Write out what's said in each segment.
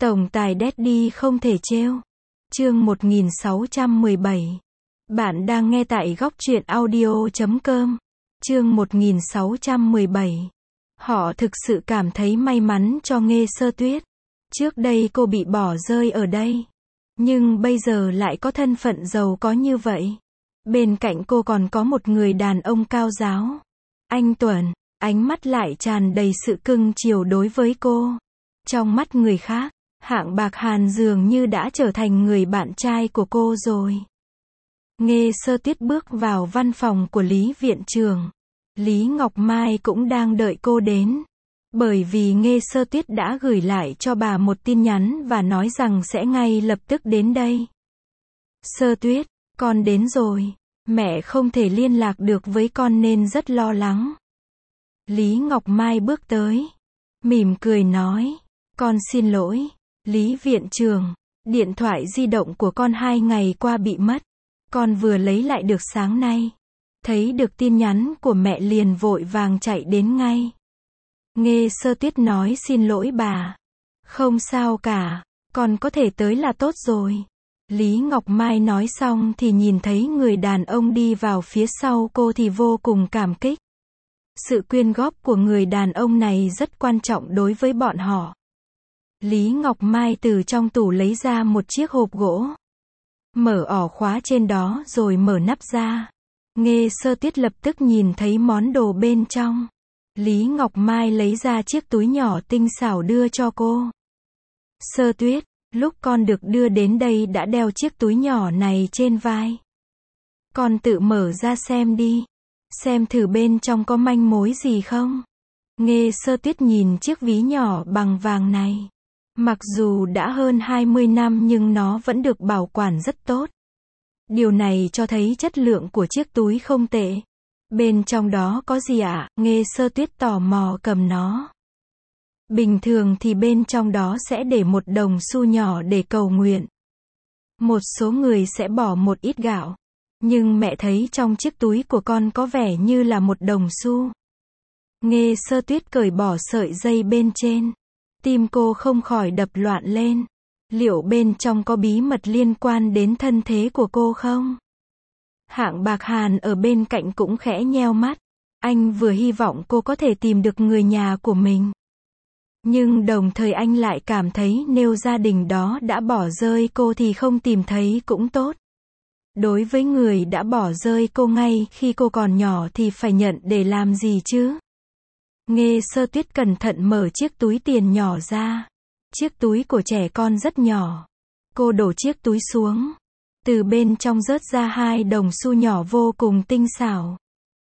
Tổng tài Daddy không thể trêu. Chương 1617. Bạn đang nghe tại góc truyện audio.com. Chương 1617. Họ thực sự cảm thấy may mắn cho Nghê Sơ Tuyết. Trước đây cô bị bỏ rơi ở đây, nhưng bây giờ lại có thân phận giàu có như vậy. Bên cạnh cô còn có một người đàn ông cao ráo, anh tuấn, ánh mắt lại tràn đầy sự cưng chiều đối với cô. Trong mắt người khác, Hạng Bạc Hàn dường như đã trở thành người bạn trai của cô rồi. Nghê Sơ Tuyết bước vào văn phòng của Lý viện trưởng. Lý Ngọc Mai cũng đang đợi cô đến. Bởi vì Nghê Sơ Tuyết đã gửi lại cho bà một tin nhắn và nói rằng sẽ ngay lập tức đến đây. Sơ Tuyết, con đến rồi. Mẹ không thể liên lạc được với con nên rất lo lắng. Lý Ngọc Mai bước tới, mỉm cười nói, con xin lỗi, Lý viện trưởng, điện thoại di động của con 2 ngày qua bị mất. Con vừa lấy lại được sáng nay. Thấy được tin nhắn của mẹ liền vội vàng chạy đến ngay. Nghê Sơ Tuyết nói xin lỗi bà. Không sao cả, con có thể tới là tốt rồi. Lý Ngọc Mai nói xong thì nhìn thấy người đàn ông đi vào phía sau cô thì vô cùng cảm kích. Sự quyên góp của người đàn ông này rất quan trọng đối với bọn họ. Lý Ngọc Mai từ trong tủ lấy ra một chiếc hộp gỗ. Mở ổ khóa trên đó rồi mở nắp ra. Nghê Sơ Tuyết lập tức nhìn thấy món đồ bên trong. Lý Ngọc Mai lấy ra chiếc túi nhỏ tinh xảo đưa cho cô. Sơ Tuyết, lúc con được đưa đến đây đã đeo chiếc túi nhỏ này trên vai. Con tự mở ra xem đi. Xem thử bên trong có manh mối gì không. Nghê Sơ Tuyết nhìn chiếc ví nhỏ bằng vàng này. Mặc dù đã hơn 20 năm nhưng nó vẫn được bảo quản rất tốt. Điều này cho thấy chất lượng của chiếc túi không tệ. Bên trong đó có gì ạ? Nghê Sơ Tuyết tò mò cầm nó. Bình thường thì bên trong đó sẽ để một đồng xu nhỏ để cầu nguyện. Một số người sẽ bỏ một ít gạo. Nhưng mẹ thấy trong chiếc túi của con có vẻ như là một đồng xu. Nghê Sơ Tuyết cởi bỏ sợi dây bên trên. Tim cô không khỏi đập loạn lên. Liệu bên trong có bí mật liên quan đến thân thế của cô không? Hạng Bạc Hàn ở bên cạnh cũng khẽ nheo mắt. Anh vừa hy vọng cô có thể tìm được người nhà của mình. Nhưng đồng thời anh lại cảm thấy nếu gia đình đó đã bỏ rơi cô thì không tìm thấy cũng tốt. Đối với người đã bỏ rơi cô ngay khi cô còn nhỏ thì phải nhận để làm gì chứ? Nghê Sơ Tuyết cẩn thận mở chiếc túi tiền nhỏ ra. Chiếc túi của trẻ con rất nhỏ. Cô đổ chiếc túi xuống. Từ bên trong rớt ra 2 đồng xu nhỏ vô cùng tinh xảo.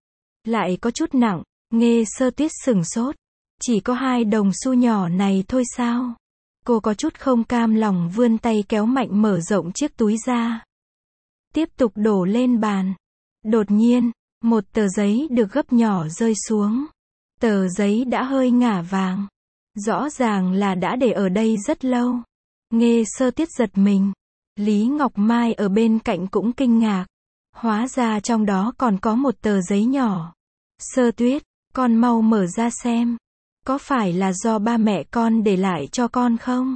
Lại có chút nặng. Nghê Sơ Tuyết sửng sốt. Chỉ có 2 đồng xu nhỏ này thôi sao? Cô có chút không cam lòng vươn tay kéo mạnh mở rộng chiếc túi ra. Tiếp tục đổ lên bàn. Đột nhiên, một tờ giấy được gấp nhỏ rơi xuống. Tờ giấy đã hơi ngả vàng. Rõ ràng là đã để ở đây rất lâu. Nghê Sơ Tuyết giật mình. Lý Ngọc Mai ở bên cạnh cũng kinh ngạc. Hóa ra trong đó còn có một tờ giấy nhỏ. Sơ Tuyết, con mau mở ra xem. Có phải là do ba mẹ con để lại cho con không?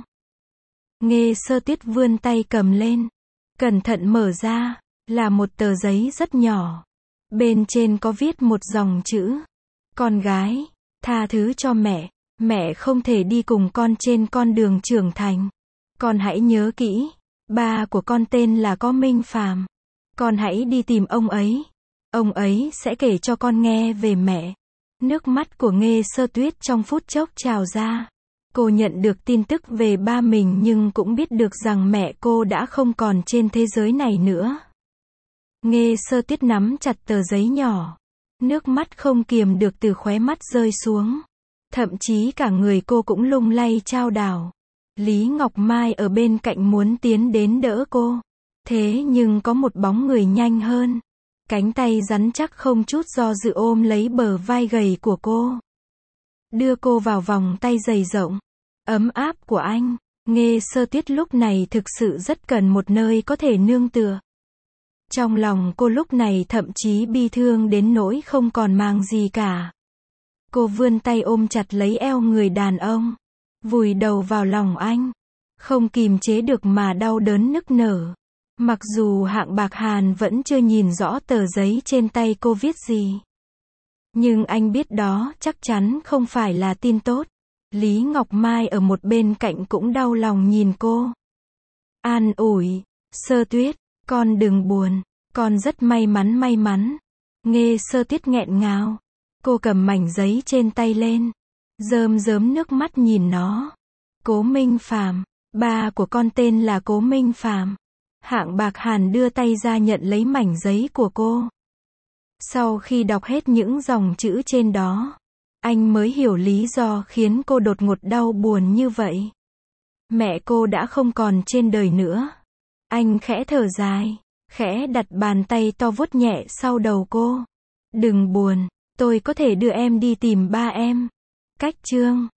Nghê Sơ Tuyết vươn tay cầm lên. Cẩn thận mở ra. Là một tờ giấy rất nhỏ. Bên trên có viết một dòng chữ. Con gái, tha thứ cho mẹ. Mẹ không thể đi cùng con trên con đường trưởng thành. Con hãy nhớ kỹ. Ba của con tên là Có Minh Phàm. Con hãy đi tìm ông ấy. Ông ấy sẽ kể cho con nghe về mẹ. Nước mắt của Nghê Sơ Tuyết trong phút chốc trào ra. Cô nhận được tin tức về ba mình nhưng cũng biết được rằng mẹ cô đã không còn trên thế giới này nữa. Nghê Sơ Tuyết nắm chặt tờ giấy nhỏ. Nước mắt không kiềm được từ khóe mắt rơi xuống. Thậm chí cả người cô cũng lung lay chao đảo. Lý Ngọc Mai ở bên cạnh muốn tiến đến đỡ cô. Thế nhưng có một bóng người nhanh hơn. Cánh tay rắn chắc không chút do dự ôm lấy bờ vai gầy của cô. Đưa cô vào vòng tay dày rộng, ấm áp của anh. Nghê Sơ Tuyết lúc này thực sự rất cần một nơi có thể nương tựa. Trong lòng cô lúc này thậm chí bi thương đến nỗi không còn màng gì cả. Cô vươn tay ôm chặt lấy eo người đàn ông. Vùi đầu vào lòng anh. không kìm chế được mà đau đớn nức nở. Mặc dù Hạng Bạc Hàn vẫn chưa nhìn rõ tờ giấy trên tay cô viết gì. Nhưng anh biết đó chắc chắn không phải là tin tốt. Lý Ngọc Mai ở một bên cạnh cũng đau lòng nhìn cô. An ủi, Sơ Tuyết, con đừng buồn, con rất may mắn. Nghe Sơ Tuyết nghẹn ngào. Cô cầm mảnh giấy trên tay lên. Rơm rớm nước mắt nhìn nó. Cố Minh Phàm, ba của con tên là Cố Minh Phàm. Hạng Bạc Hàn đưa tay ra nhận lấy mảnh giấy của cô. Sau khi đọc hết những dòng chữ trên đó, anh mới hiểu lý do khiến cô đột ngột đau buồn như vậy. Mẹ cô đã không còn trên đời nữa. Anh khẽ thở dài, khẽ đặt bàn tay to vuốt nhẹ sau đầu cô. Đừng buồn, tôi có thể đưa em đi tìm ba em. Cách chương